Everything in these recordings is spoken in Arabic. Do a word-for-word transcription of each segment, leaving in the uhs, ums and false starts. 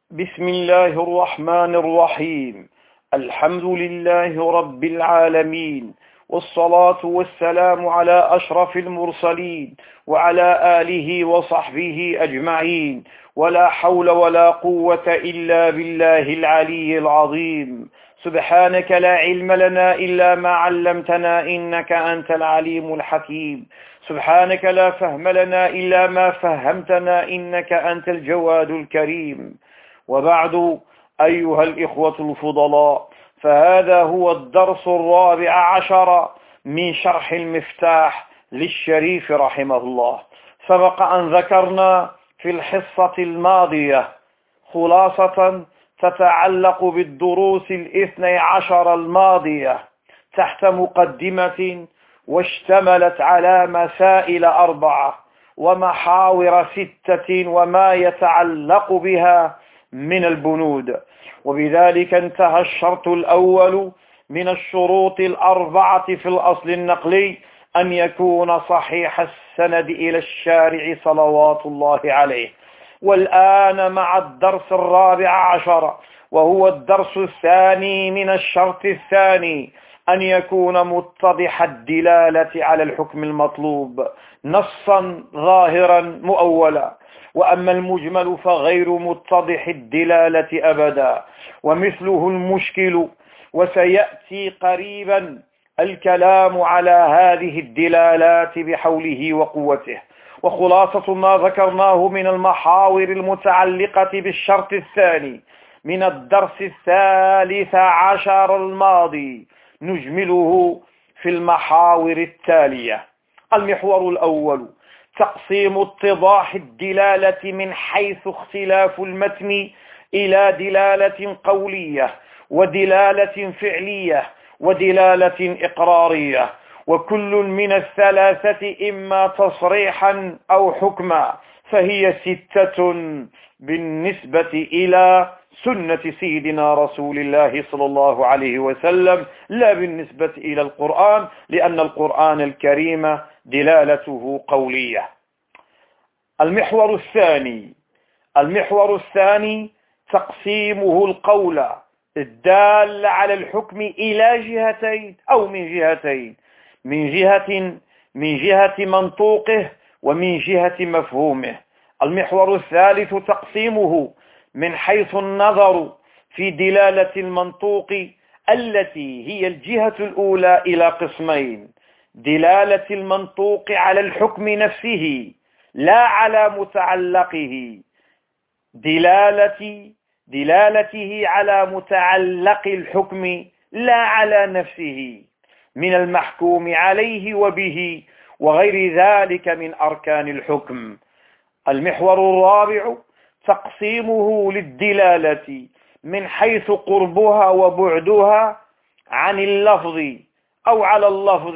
بسم الله الرحمن الرحيم. الحمد لله رب العالمين، والصلاة والسلام على أشرف المرسلين وعلى آله وصحبه أجمعين، ولا حول ولا قوة إلا بالله العلي العظيم. سبحانك لا علم لنا إلا ما علمتنا إنك أنت العليم الحكيم. سبحانك لا فهم لنا إلا ما فهمتنا إنك أنت الجواد الكريم. وبعد، أيها الإخوة الفضلاء، فهذا هو الدرس الرابع عشر من شرح المفتاح للشريف رحمه الله. سبق أن ذكرنا في الحصة الماضية خلاصة تتعلق بالدروس الاثني عشر الماضية تحت مقدمة واشتملت على مسائل أربعة ومحاور ستة وما يتعلق بها من البنود، وبذلك انتهى الشرط الأول من الشروط الأربعة في الأصل النقلي أن يكون صحيح السند إلى الشارع صلوات الله عليه. والآن مع الدرس الرابع عشر، وهو الدرس الثاني من الشرط الثاني، أن يكون متضح الدلالة على الحكم المطلوب نصا ظاهرا مؤولا، وأما المجمل فغير متضح الدلالة أبدا، ومثله المشكل، وسيأتي قريبا الكلام على هذه الدلالات بحوله وقوته. وخلاصة ما ذكرناه من المحاور المتعلقة بالشرط الثاني من الدرس الثالث عشر الماضي نجمله في المحاور التالية. المحور الأول: تقسيم اتضاح الدلالة من حيث اختلاف المتن إلى دلالة قولية ودلالة فعلية ودلالة إقرارية، وكل من الثلاثة إما تصريحا أو حكما، فهي ستة بالنسبة إلى سنة سيدنا رسول الله صلى الله عليه وسلم، لا بالنسبة إلى القرآن، لأن القرآن الكريم دلالته قولية. المحور الثاني المحور الثاني تقسيمه القول الدال على الحكم إلى جهتين أو من جهتين، من جهة من جهة منطوقه ومن جهة مفهومه. المحور الثالث تقسيمه من حيث النظر في دلالة المنطوق التي هي الجهة الأولى إلى قسمين: دلالة المنطوق على الحكم نفسه لا على متعلقه، دلالة دلالته على متعلق الحكم لا على نفسه من المحكوم عليه وبه وغير ذلك من أركان الحكم. المحور الرابع تقسيمه للدلالة من حيث قربها وبعدها عن اللفظ أو على اللفظ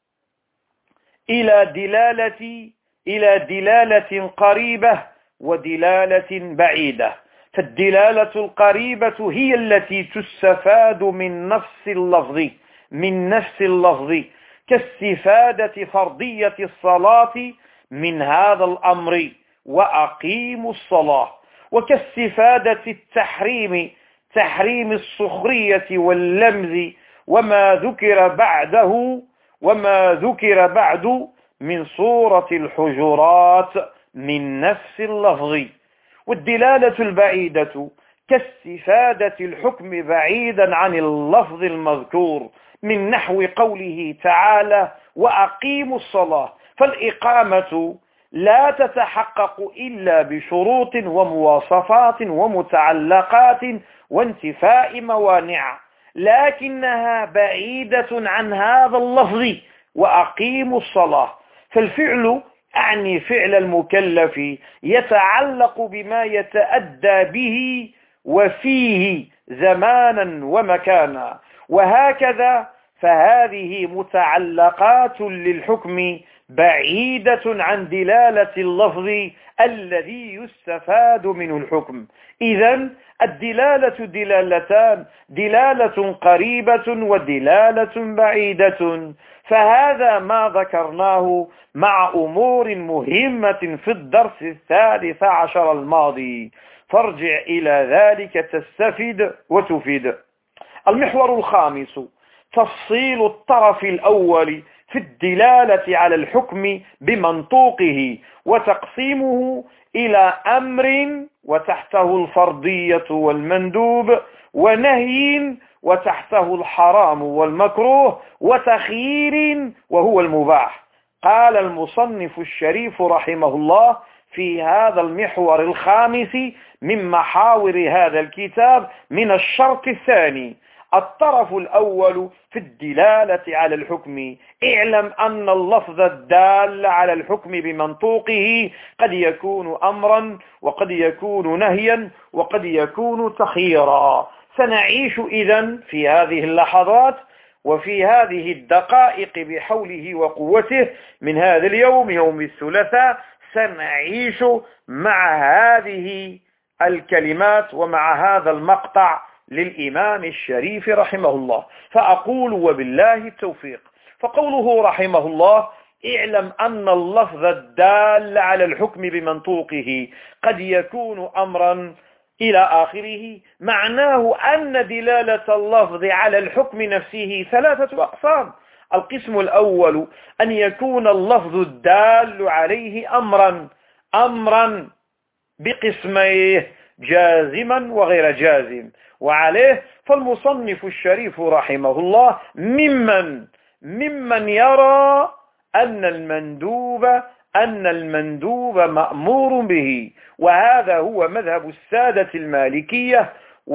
إلى دلالة إلى دلالة قريبة ودلالة بعيدة. فالدلالة القريبة هي التي تستفاد من نفس اللفظ من نفس اللفظ كاستفادة فرضية الصلاة من هذا الأمر وأقيموا الصلاة، وكاستفادة التحريم تحريم السخرية واللمز وما ذكر بعده وما ذكر بعد من سورة الحجرات من نفس اللفظ. والدلالة البعيدة كاستفادة الحكم بعيدا عن اللفظ المذكور من نحو قوله تعالى: وأقيموا الصلاة. فالإقامة لا تتحقق إلا بشروط ومواصفات ومتعلقات وانتفاء موانع، لكنها بعيدة عن هذا اللفظ وأقيموا الصلاة. فالفعل أعني فعل المكلف يتعلق بما يتأدى به وفيه زمانا ومكانا، وهكذا فهذه متعلقات للحكم بعيدة عن دلالة اللفظ الذي يستفاد منه الحكم. إذن الدلالة دلالتان: دلالة قريبة ودلالة بعيدة. فهذا ما ذكرناه مع أمور مهمة في الدرس الثالث عشر الماضي. فارجع إلى ذلك تستفد وتفيد. المحور الخامس تفصيل الطرف الأول في الدلالة على الحكم بمنطوقه وتقسيمه إلى أمر وتحته الفرضية والمندوب، ونهي وتحته الحرام والمكروه، وتخيير وهو المباح. قال المصنف الشريف رحمه الله في هذا المحور الخامس من محاور هذا الكتاب من الشرط الثاني: الطرف الأول في الدلالة على الحكم. اعلم أن اللفظ الدال على الحكم بمنطوقه قد يكون أمرا وقد يكون نهيا وقد يكون تخييرا. سنعيش إذن في هذه اللحظات وفي هذه الدقائق بحوله وقوته من هذا اليوم يوم الثلاثاء، سنعيش مع هذه الكلمات ومع هذا المقطع للإمام الشريف رحمه الله. فأقول وبالله التوفيق. فقوله رحمه الله: اعلم أن اللفظ الدال على الحكم بمنطوقه قد يكون أمرا إلى آخره، معناه أن دلالة اللفظ على الحكم نفسه ثلاثة أقسام. القسم الأول أن يكون اللفظ الدال عليه أمرا أمرا بقسميه: جازما وغير جازم. وعليه فالمصنف الشريف رحمه الله ممن ممن يرى أن المندوب أن المندوب مأمور به، وهذا هو مذهب السادة المالكية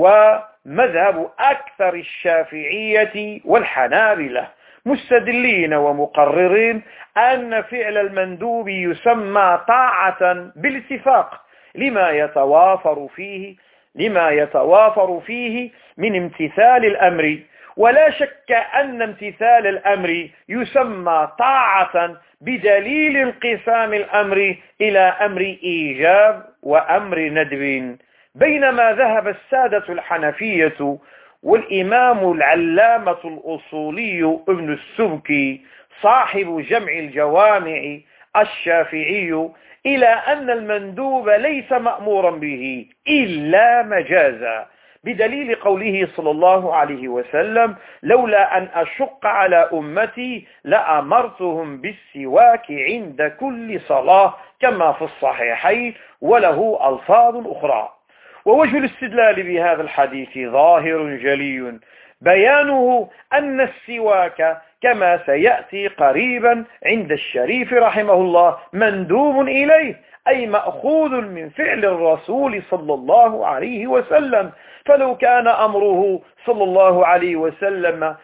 ومذهب أكثر الشافعية والحنابلة، مستدلين ومقررين أن فعل المندوب يسمى طاعة بالاتفاق لما يتوافر فيه لما يتوافر فيه من امتثال الأمر. ولا شك أن امتثال الأمر يسمى طاعة بدليل انقسام الأمر إلى أمر إيجاب وأمر ندب. بينما ذهب السادة الحنفية والإمام العلامة الأصولي ابن السبكي صاحب جمع الجوامع الشافعي إلى أن المندوب ليس مأمورا به إلا مجازا، بدليل قوله صلى الله عليه وسلم: لولا أن أشق على أمتي لأمرتهم بالسواك عند كل صلاة، كما في الصحيحين، وله ألفاظ أخرى. ووجه الاستدلال بهذا الحديث ظاهر جلي، بيانه أن السواك كما سيأتي قريبا عند الشريف رحمه الله مندوب إليه، أي مأخوذ من فعل الرسول صلى الله عليه وسلم. فلو كان أمره صلى الله عليه وسلم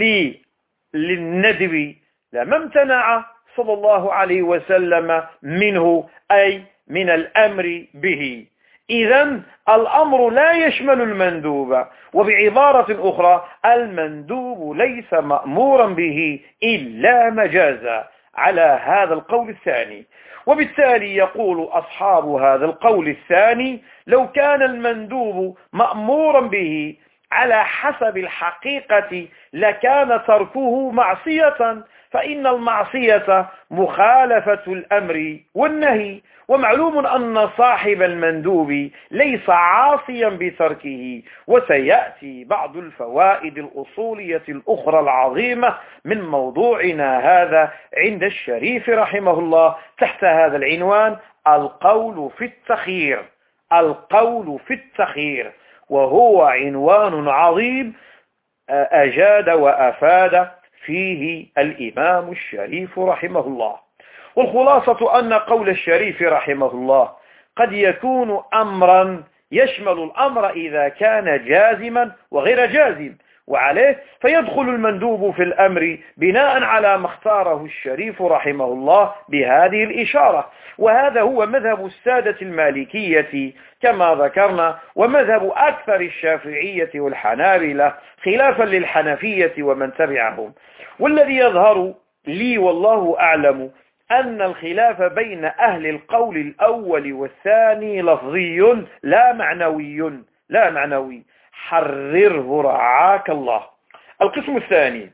للندب لما امتنع صلى الله عليه وسلم منه، أي من الأمر به. إذن الأمر لا يشمل المندوب، وبعبارة أخرى المندوب ليس مأمورا به إلا مجازا على هذا القول الثاني. وبالتالي يقول أصحاب هذا القول الثاني: لو كان المندوب مأمورا به على حسب الحقيقة لكان تركه معصية، فإن المعصية مخالفة الأمر والنهي، ومعلوم أن صاحب المندوب ليس عاصيا بتركه. وسيأتي بعض الفوائد الأصولية الأخرى العظيمة من موضوعنا هذا عند الشريف رحمه الله تحت هذا العنوان: القول في التخيير. القول في التخيير، وهو عنوان عظيم أجاد وأفاد فيه الإمام الشريف رحمه الله. والخلاصة أن قول الشريف رحمه الله قد يكون أمرا يشمل الأمر إذا كان جازما وغير جازم، وعليه فيدخل المندوب في الأمر بناء على ما اختاره الشريف رحمه الله بهذه الإشارة. وهذا هو مذهب السادة المالكية كما ذكرنا، ومذهب أكثر الشافعية والحنابلة خلافا للحنفية ومن تبعهم. والذي يظهر لي والله أعلم أن الخلاف بين أهل القول الأول والثاني لفظي لا معنوي لا معنوي حرره رعاك الله. القسم الثاني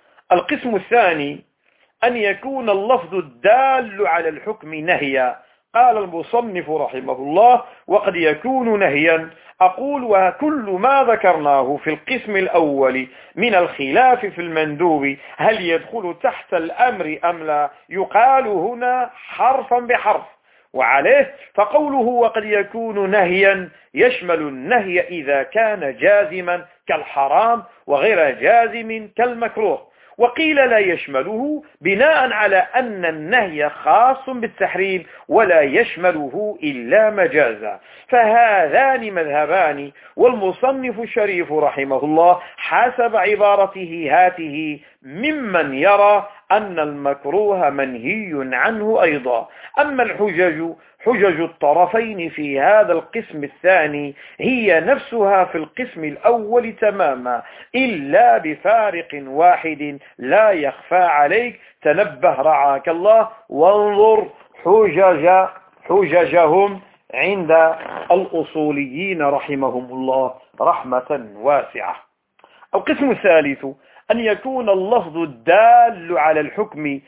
القسم الثاني أن يكون اللفظ الدال على الحكم نهيا. قال المصنف رحمه الله: وقد يكون نهيا. أقول: وكل ما ذكرناه في القسم الأول من الخلاف في المندوب هل يدخل تحت الأمر أم لا؟ يقال هنا حرفا بحرف، وعليه فقوله وقد يكون نهيا يشمل النهي إذا كان جازما كالحرام وغير جازم كالمكروه. وقيل لا يشمله بناء على أن النهي خاص بالتحريم ولا يشمله إلا مجازا. فهذان مذهبان، والمصنف الشريف رحمه الله حسب عبارته هاته ممن يرى أن المكروه منهي عنه أيضا. أما الحجج حجج الطرفين في هذا القسم الثاني هي نفسها في القسم الأول تماما، إلا بفارق واحد لا يخفى عليك. تنبه رعاك الله، وانظر حجج حججهم عند الأصوليين رحمهم الله رحمة واسعة. القسم الثالث أن يكون اللفظ الدال على الحكم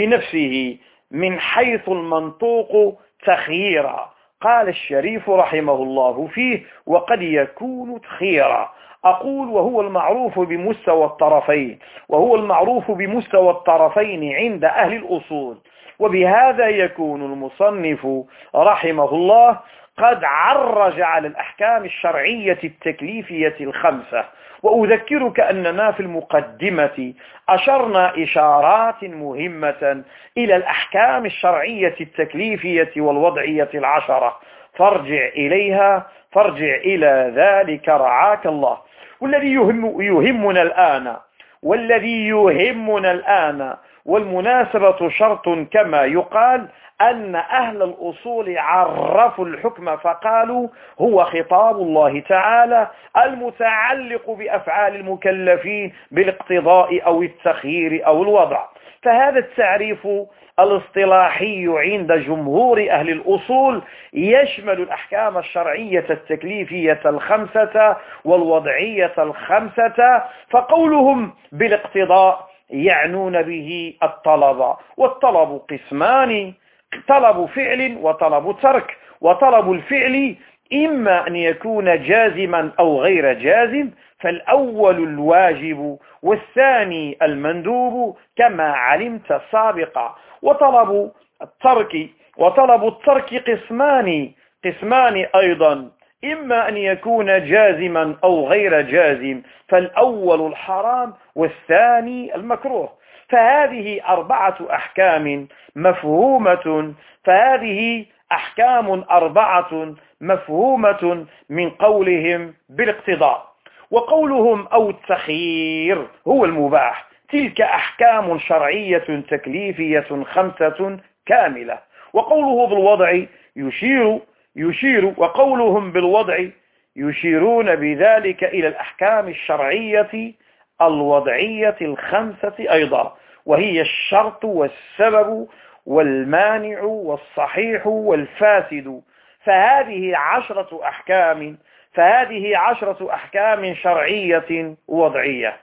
بنفسه من حيث المنطوق تخييرا. قال الشريف رحمه الله فيه: وقد يكون تخييرا. أقول: وهو المعروف بمستوى الطرفين وهو المعروف بمستوى الطرفين عند أهل الأصول. وبهذا يكون المصنف رحمه الله قد عرج على الأحكام الشرعية التكليفية الخمسة. وأذكرك أننا في المقدمة أشرنا إشارات مهمة إلى الأحكام الشرعية التكليفية والوضعية العشرة، فارجع إليها فارجع إلى ذلك رعاك الله. والذي يهم يهمنا الآن والذي يهمنا الآن والمناسبة شرط كما يقال أن أهل الأصول عرفوا الحكم فقالوا: هو خطاب الله تعالى المتعلق بأفعال المكلفين بالاقتضاء أو التخيير أو الوضع. فهذا التعريف الاصطلاحي عند جمهور أهل الأصول يشمل الأحكام الشرعية التكليفية الخمسة والوضعية الخمسة. فقولهم بالاقتضاء يعنون به الطلب، والطلب قسمان: طلب فعل وطلب ترك. وطلب الفعل إما أن يكون جازما أو غير جازم، فالأول الواجب والثاني المندوب كما علمت سابقا. وطلب الترك وطلب الترك قسمان قسمان أيضا: إما أن يكون جازما أو غير جازم، فالأول الحرام والثاني المكروه. فهذه أربعة أحكام مفهومة فهذه أحكام أربعة مفهومة من قولهم بالاقتضاء. وقولهم أو التخيير هو المباح. تلك أحكام شرعية تكليفية خمسة كاملة. وقوله بالوضع يشير يشير وقولهم بالوضع يشيرون بذلك إلى الأحكام الشرعية الوضعية الخمسة أيضا، وهي الشرط والسبب والمانع والصحيح والفاسد. فهذه عشرة أحكام فهذه عشرة أحكام شرعية وضعية.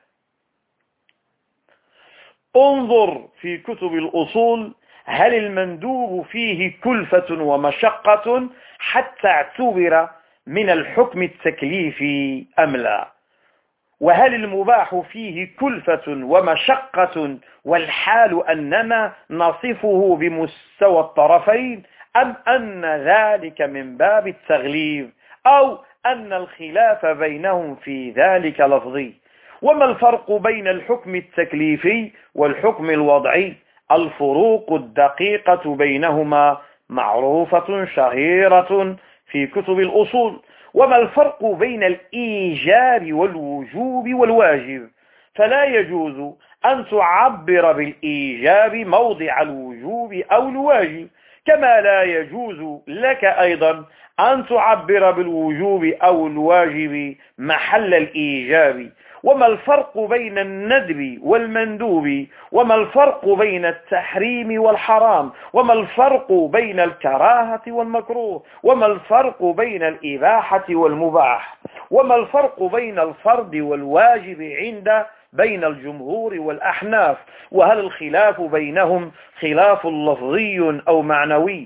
انظر في كتب الأصول هل المندوب فيه كلفة ومشقة حتى اعتبر من الحكم التكليفي أم لا؟ وهل المباح فيه كلفة ومشقة والحال أننا نصفه بمستوى الطرفين، أم أن ذلك من باب التغليب، أو أن الخلاف بينهم في ذلك لفظي؟ وما الفرق بين الحكم التكليفي والحكم الوضعي؟ الفروق الدقيقة بينهما معروفة شهيرة في كتب الأصول. وما الفرق بين الإيجاب والوجوب والواجب؟ فلا يجوز أن تعبر بالإيجاب موضع الوجوب أو الواجب، كما لا يجوز لك أيضا أن تعبر بالوجوب أو الواجب محل الإيجاب. وما الفرق بين الندب والمندوب؟ وما الفرق بين التحريم والحرام؟ وما الفرق بين الكراهة والمكروه؟ وما الفرق بين الإباحة والمباح؟ وما الفرق بين الفرض والواجب عند بين الجمهور والأحناف؟ وهل الخلاف بينهم خلاف لفظي أو معنوي؟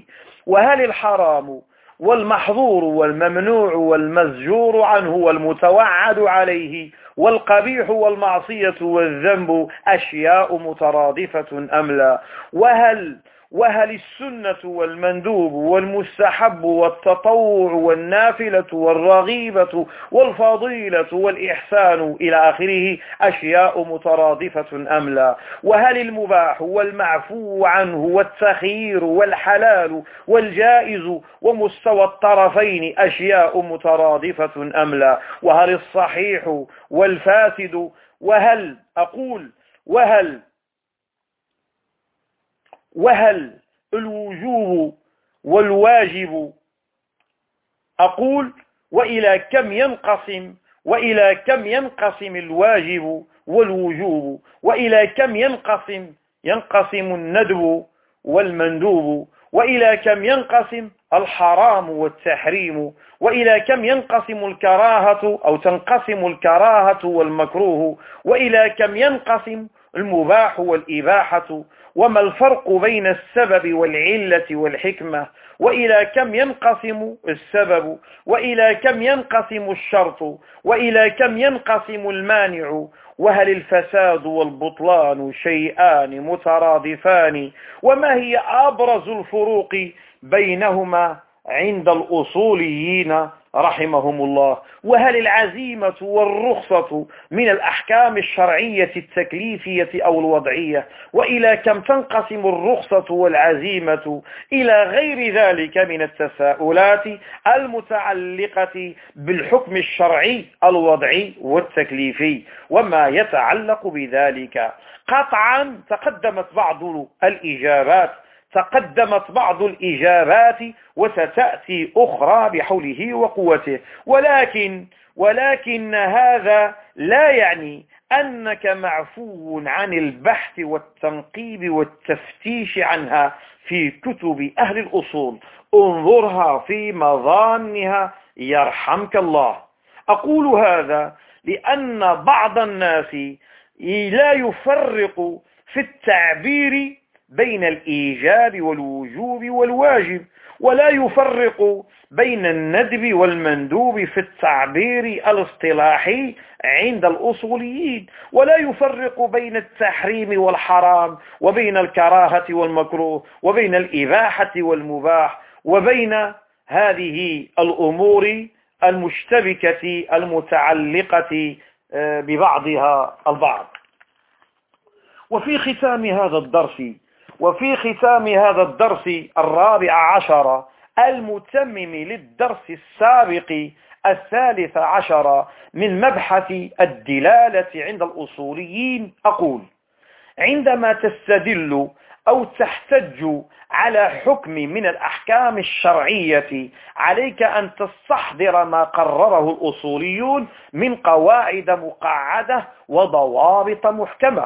وهل الحرام والمحظور والممنوع والمزجور عنه والمتوعد عليه والقبيح والمعصية والذنب أشياء مترادفة أم لا؟ وهل وهل السنة والمندوب والمستحب والتطوع والنافلة والرغيبة والفضيلة والإحسان إلى آخره أشياء مترادفة أم لا؟ وهل المباح والمعفو عنه والتخيير والحلال والجائز ومستوى الطرفين أشياء مترادفة أم لا؟ وهل الصحيح والفاسد وهل أقول وهل وهل الوجوب والواجب أقول وإلى كم ينقسم وإلى كم ينقسم الواجب والوجوب وإلى كم ينقسم ينقسم الندب والمندوب وإلى كم ينقسم الحرام والتحريم وإلى كم ينقسم الكراهة أو تنقسم الكراهة والمكروه وإلى كم ينقسم المباح والإباحة وما الفرق بين السبب والعلة والحكمة وإلى كم ينقسم السبب وإلى كم ينقسم الشرط وإلى كم ينقسم المانع وهل الفساد والبطلان شيئان مترادفان وما هي أبرز الفروق بينهما عند الأصوليين رحمهم الله وهل العزيمة والرخصة من الأحكام الشرعية التكليفية أو الوضعية وإلى كم تنقسم الرخصة والعزيمة إلى غير ذلك من التساؤلات المتعلقة بالحكم الشرعي الوضعي والتكليفي وما يتعلق بذلك. قطعا تقدمت بعض الإجابات تقدمت بعض الإجابات وستأتي أخرى بحوله وقوته ولكن ولكن هذا لا يعني أنك معفو عن البحث والتنقيب والتفتيش عنها في كتب أهل الأصول. انظرها في مظانها يرحمك الله. أقول هذا لأن بعض الناس لا يفرق في التعبير بين الإيجاب والوجوب والواجب ولا يفرق بين الندب والمندوب في التعبير الاصطلاحي عند الأصوليين ولا يفرق بين التحريم والحرام وبين الكراهة والمكروه وبين الإباحة والمباح وبين هذه الأمور المشتبكة المتعلقة ببعضها البعض. وفي ختام هذا الدرس وفي ختام هذا الدرس الرابع عشر المتمم للدرس السابق الثالث عشر من مبحث الدلالة عند الأصوليين أقول عندما تستدل أو تحتج على حكم من الأحكام الشرعية عليك أن تستحضر ما قرره الأصوليون من قواعد مقعدة وضوابط محكمة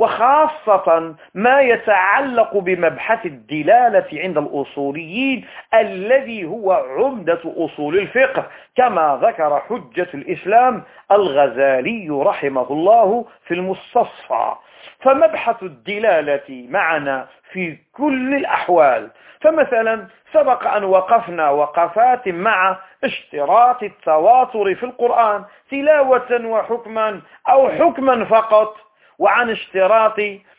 وخاصة ما يتعلق بمبحث الدلالة عند الأصوليين الذي هو عمدة أصول الفقه كما ذكر حجة الإسلام الغزالي رحمه الله في المستصفى. فمبحث الدلالة معنا في كل الأحوال. فمثلا سبق أن وقفنا وقفات مع اشتراط التواتر في القرآن تلاوة وحكما أو حكما فقط وعن اشتراط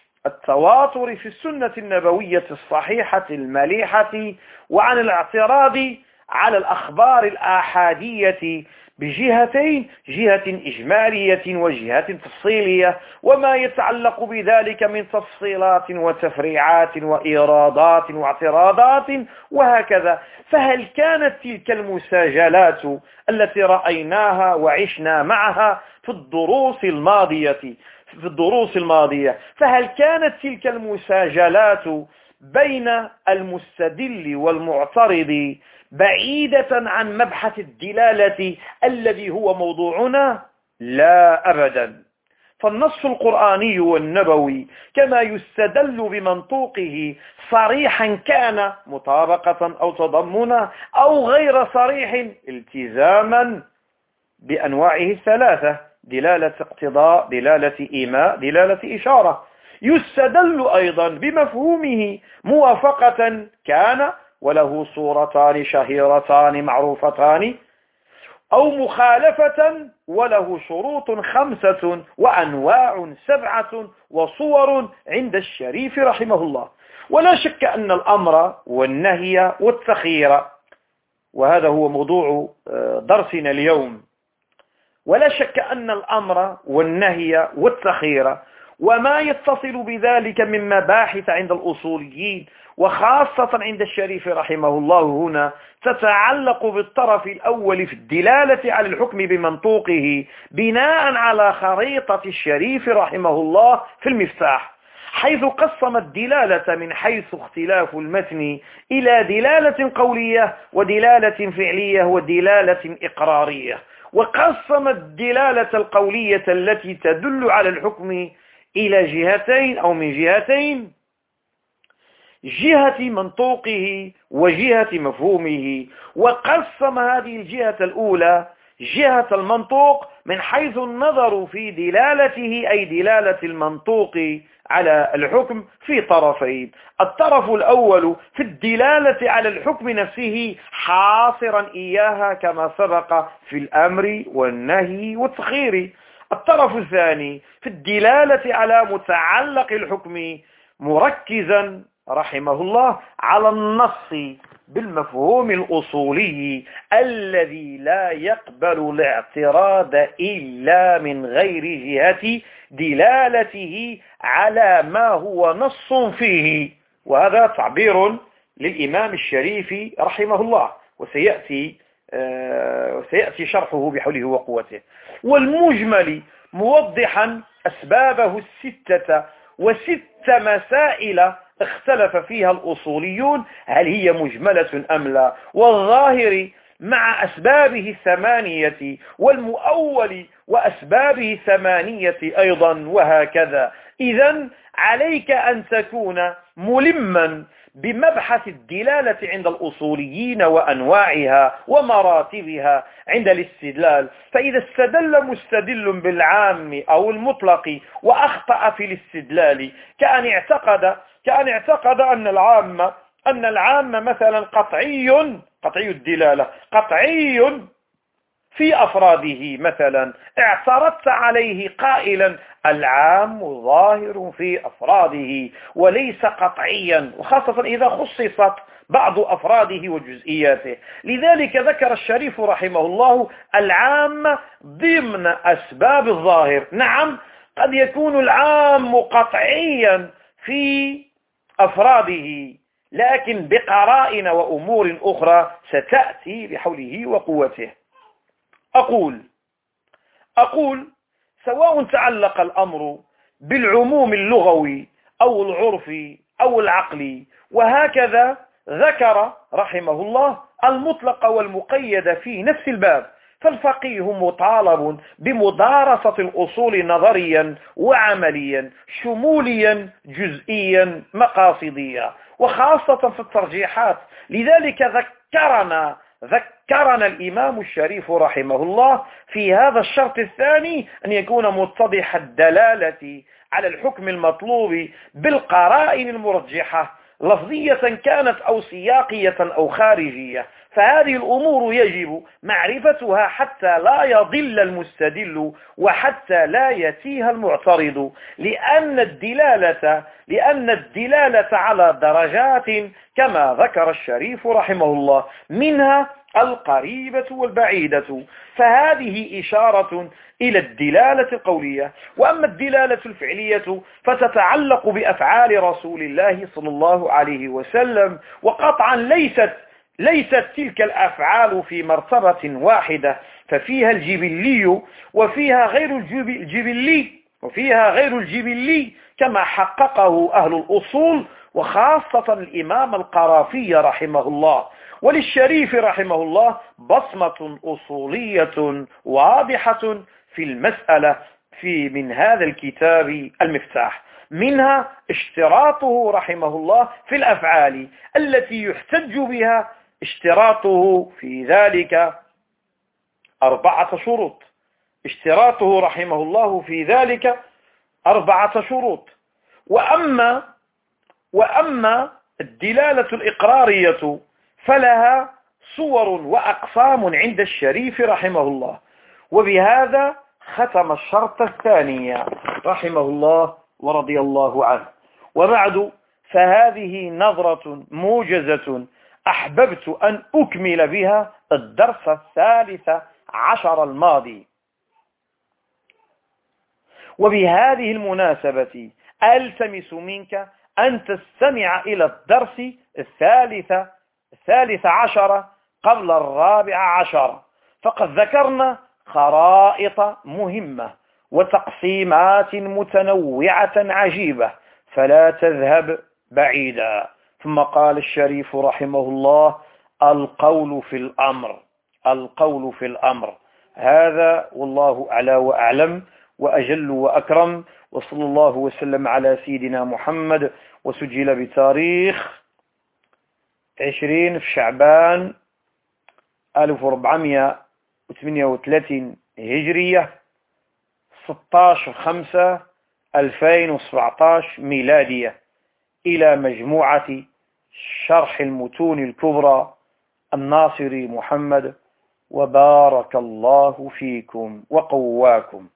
التواتر في السنة النبوية الصحيحة المليحة وعن الاعتراض على الأخبار الآحادية بجهتين جهة إجمالية وجهة تفصيلية وما يتعلق بذلك من تفصيلات وتفريعات وإيرادات واعتراضات وهكذا. فهل كانت تلك المساجلات التي رأيناها وعشنا معها في الدروس الماضية في الدروس الماضية فهل كانت تلك المساجلات بين المستدل والمعترض بعيدة عن مبحث الدلالة الذي هو موضوعنا؟ لا أبدا. فالنص القرآني والنبوي كما يستدل بمنطوقه صريحا كان مطابقة أو تضمنا أو غير صريح التزاما بأنواعه الثلاثة دلالة اقتضاء دلالة إيماء دلالة إشارة. يستدل أيضا بمفهومه موافقة كان وله صورتان شهيرتان معروفتان، أو مخالفة وله شروط خمسة وأنواع سبعة وصور عند الشريف رحمه الله. ولا شك أن الأمر والنهي والتخيير، وهذا هو موضوع درسنا اليوم، ولا شك أن الأمر والنهي والتخيير وما يتصل بذلك من مباحث عند الأصوليين وخاصة عند الشريف رحمه الله هنا تتعلق بالطرف الأول في الدلالة على الحكم بمنطوقه بناء على خريطة الشريف رحمه الله في المفتاح، حيث قسم الدلالة من حيث اختلاف المتن إلى دلالة قولية ودلالة فعلية ودلالة إقرارية، وقسم الدلالة القولية التي تدل على الحكم إلى جهتين أو من جهتين: جهة منطوقه وجهة مفهومه. وقسم هذه الجهة الأولى جهة المنطوق من حيث النظر في دلالته، أي دلالة المنطوق على الحكم في طرفين: الطرف الأول في الدلالة على الحكم نفسه حاصرا إياها كما سبق في الأمر والنهي والتخيير، الطرف الثاني في الدلالة على متعلق الحكم مركزا رحمه الله على النص بالمفهوم الأصولي الذي لا يقبل الاعتراض إلا من غير جهة دلالته على ما هو نص فيه. وهذا تعبير للإمام الشريف رحمه الله، وسيأتي آه وسيأتي شرحه بحوله وقوته. والمجمل موضحا أسبابه الستة وست مسائل اختلف فيها الأصوليون هل هي مجملة أم لا، والظاهر مع أسبابه الثمانية، والمؤول وأسبابه ثمانية أيضا، وهكذا. إذن عليك أن تكون ملما بمبحث الدلالة عند الأصوليين وأنواعها ومراتبها عند الاستدلال. فإذا استدل مستدل بالعام أو المطلق وأخطأ في الاستدلال، كأن اعتقد كأن اعتقد أن العام أن العام مثلا قطعي قطعي الدلالة قطعي في أفراده، مثلا اعترضت عليه قائلا العام ظاهر في أفراده وليس قطعيا، وخاصة إذا خصصت بعض أفراده وجزئياته. لذلك ذكر الشريف رحمه الله العام ضمن أسباب الظاهر. نعم، قد يكون العام قطعيا في أفراده، لكن بقرائن وأمور أخرى ستأتي بحوله وقوته. أقول أقول سواء تعلق الأمر بالعموم اللغوي أو العرفي أو العقلي، وهكذا ذكر رحمه الله المطلق والمقيد في نفس الباب، فالفقيه مطالب بمدارسة الأصول نظريا وعمليا شموليا جزئيا مقاصديا، وخاصة في الترجيحات. لذلك ذكرنا ذكرنا الإمام الشريف رحمه الله في هذا الشرط الثاني أن يكون متضح الدلالة على الحكم المطلوب بالقرائن المرجحة لفظية كانت أو سياقية أو خارجية. فهذه الأمور يجب معرفتها حتى لا يضل المستدل وحتى لا يتيه المعترض، لأن الدلالة لأن الدلالة على درجات كما ذكر الشريف رحمه الله، منها القريبة والبعيدة، فهذه إشارة إلى الدلالة القولية. وأما الدلالة الفعلية فتتعلق بأفعال رسول الله صلى الله عليه وسلم، وقطعا ليست ليست تلك الأفعال في مرتبة واحدة، ففيها الجبلي وفيها غير الجبلي وفيها غير الجبلي كما حققه أهل الأصول، وخاصة الإمام القرافي رحمه الله. وللشريف رحمه الله بصمة أصولية واضحة في المسألة في من هذا الكتاب المفتاح، منها اشتراطه رحمه الله في الأفعال التي يحتج بها، اشتراطه في ذلك أربعة شروط اشتراطه رحمه الله في ذلك أربعة شروط. وأما وأما الدلالة الإقرارية فلها صور وأقسام عند الشريف رحمه الله. وبهذا ختم الشرط الثانية رحمه الله ورضي الله عنه. وبعد فهذه نظرة موجزة أحببت أن أكمل بها الدرس الثالث عشر الماضي. وبهذه المناسبة ألتمس منك أن تستمع إلى الدرس الثالث الثالث عشر قبل الرابع عشر، فقد ذكرنا خرائط مهمة وتقسيمات متنوعة عجيبة، فلا تذهب بعيدا. ثم قال الشريف رحمه الله: القول في الأمر القول في الأمر هذا والله أعلى وأعلم وأجل وأكرم، وصلى الله وسلم على سيدنا محمد. وسجل بتاريخ عشرين في شعبان ألف وأربعمائة وثمانية وثلاثين هجرية، ستة عشر خمسة ألفين وسبعة عشر ميلادية، إلى مجموعة شرح المتون الكبرى الناصري محمد. وبارك الله فيكم وقواكم.